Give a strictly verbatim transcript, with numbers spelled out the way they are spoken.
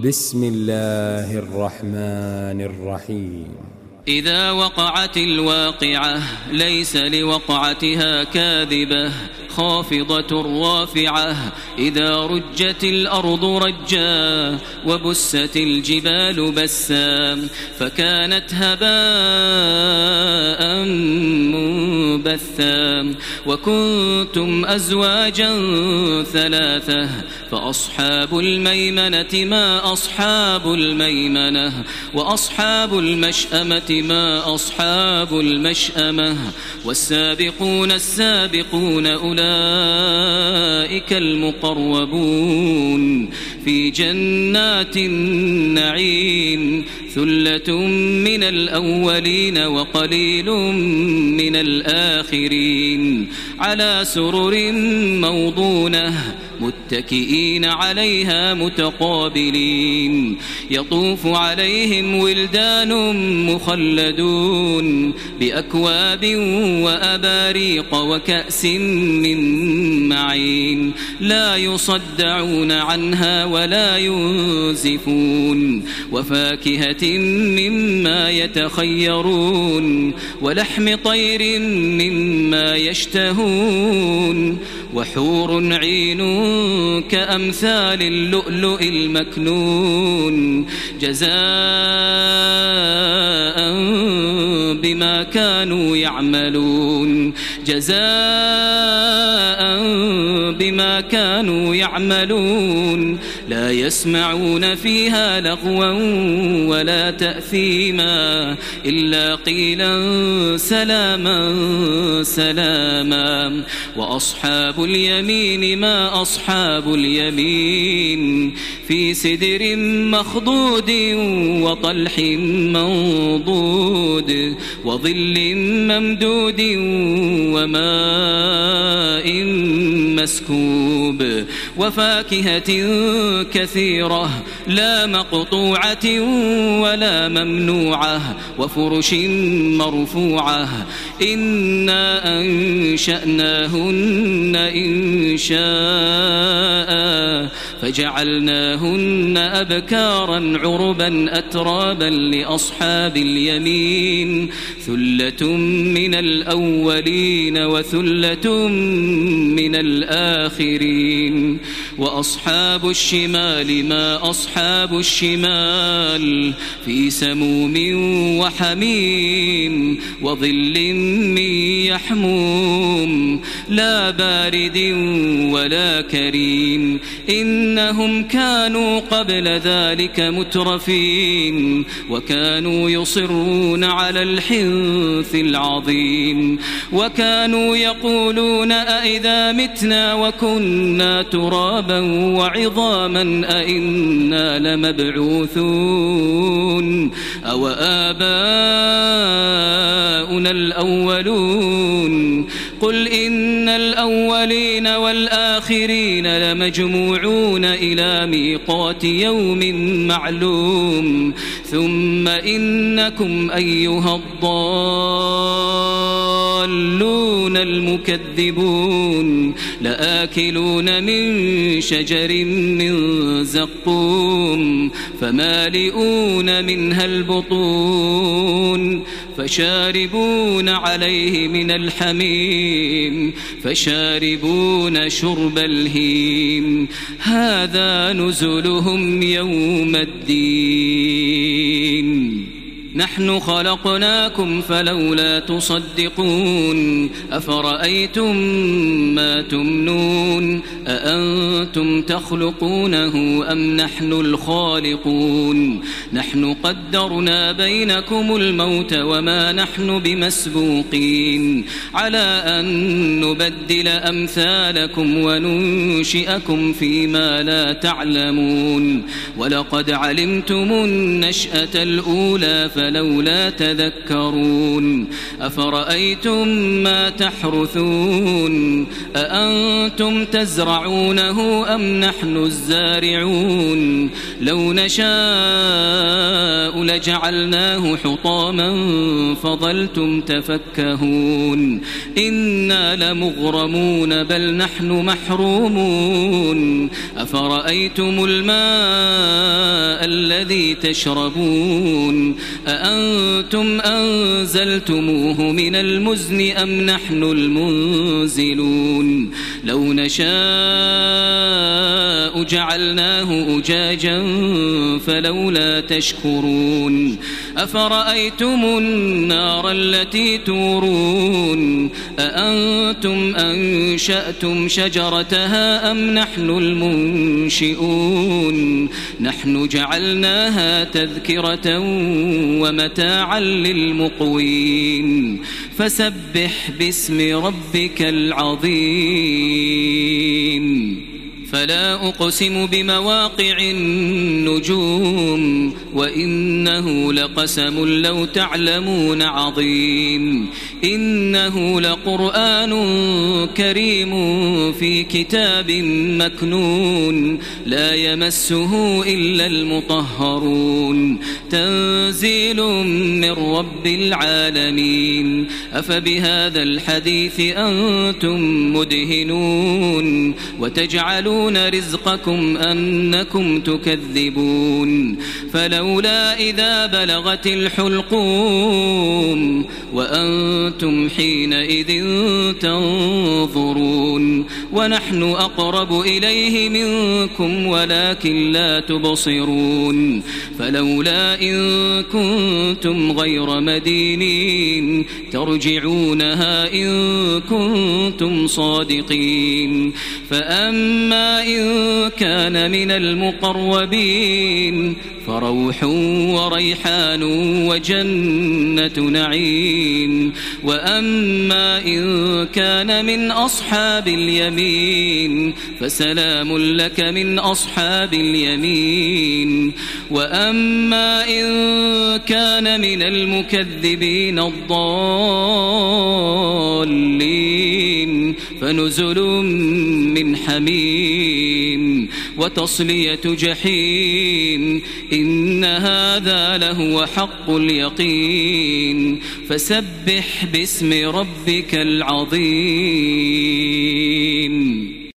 بسم الله الرحمن الرحيم. إذا وقعت الواقعة ليس لوقعتها كاذبة خافضة رافعة إذا رجت الأرض رجا وبست الجبال بسا فكانت هباء منبثا وكنتم أزواجا ثلاثة فأصحاب الميمنة ما أصحاب الميمنة وأصحاب المشأمة ما أصحاب المشأمة والسابقون السابقون أولئك المقربون في جنات النعيم ثلة من الأولين وقليل من الآخرين على سرر موضونة متكئين عليها متقابلين يطوف عليهم ولدان مخلدون بأكواب وأباريق وكأس من معين لا يصدعون عنها ولا ينزفون وفاكهة مما يتخيرون ولحم طير مما يشتهون وحور عين كأمثال اللؤلؤ المكنون جزاء بما كانوا يعملون جزاء بما كانوا يعملون لا يسمعون فيها لغوا ولا تأثيما إلا قيلا سلاما سلاما وأصحاب اليمين ما أصحاب اليمين في سدر مخضود وطلح منضود وظل ممدود وماء مسكوب وفاكهة كثيرة لا مقطوعة ولا ممنوعة وفرش مرفوعة إنا أنشأناهن إن شاء فجعلناهن أبكارا عربا أترابا لأصحاب اليمين ثلة من الأولين وثلة من الآخرين وأصحاب الشمال ما أصحاب الشمال في سموم وحميم وظل من يحموم لا بارد ولا كريم إنهم كانوا قبل ذلك مترفين وكانوا يصرون على الحنث العظيم وكانوا يقولون أئذا متنا وكنا ترابا وعظاما أئنا لمبعوثون أو آباؤنا الأولون قل إن الأولين والآخرين لمجموعون إلى ميقات يوم معلوم ثم إنكم أيها الضالون المكذبون لآكلون من شجر من زقوم فمالئون منها البطون فشاربون عليه من الحميم فشاربون شرب الهيم هذا نزلهم يوم الدين نحن خلقناكم فلولا تصدقون أفرأيتم ما تمنون أأنتم تخلقونه أم نحن الخالقون نحن قدرنا بينكم الموت وما نحن بمسبوقين على أن نبدل أمثالكم وننشئكم فيما لا تعلمون ولقد علمتم النشأة الأولى فلولا تذكرون أفرأيتم ما تحرثون أأنتم تزرعونه أم نحن الزارعون لو نشاء لجعلناه حطاما فظلتم تفكهون إنا لمغرمون بل نحن محرومون أفرأيتم الماء الماء الذي تشربون أأنتم أنزلتموه من المزن أم نحن المنزلون لو نشاء جعلناه أجاجا فلولا تشكرون أفرأيتم النار التي تورون أأنتم أنشأتم شجرتها أم نحن المنشئون نحن جعلناها تذكرة ومتاعا للمقوين فسبح باسم ربك العظيم فلا أقسم بمواقع النجوم وإنه لقسم لو تعلمون عظيم إنه لقرآن كريم في كتاب مكنون لا يمسه إلا المطهرون تنزيل من رب العالمين أفبهذا الحديث أنتم مدهنون وتجعلون رزقكم أنكم تكذبون فلولا إذا بلغت الحلقوم وأنتم حينئذ تنظرون ونحن أقرب إليه منكم ولكن لا تبصرون فلولا إن كنتم غير مدينين ترجعونها إن كنتم صادقين فأما إن كان من المقربين فروح وريحان وجنة نعيم وأما إن كان من أصحاب اليمين فسلام لك من أصحاب اليمين وأما إن كان من المكذبين الضالين فنزل من حميم وتصلية جحيم إن هذا لهو حق اليقين فسبح باسم ربك العظيم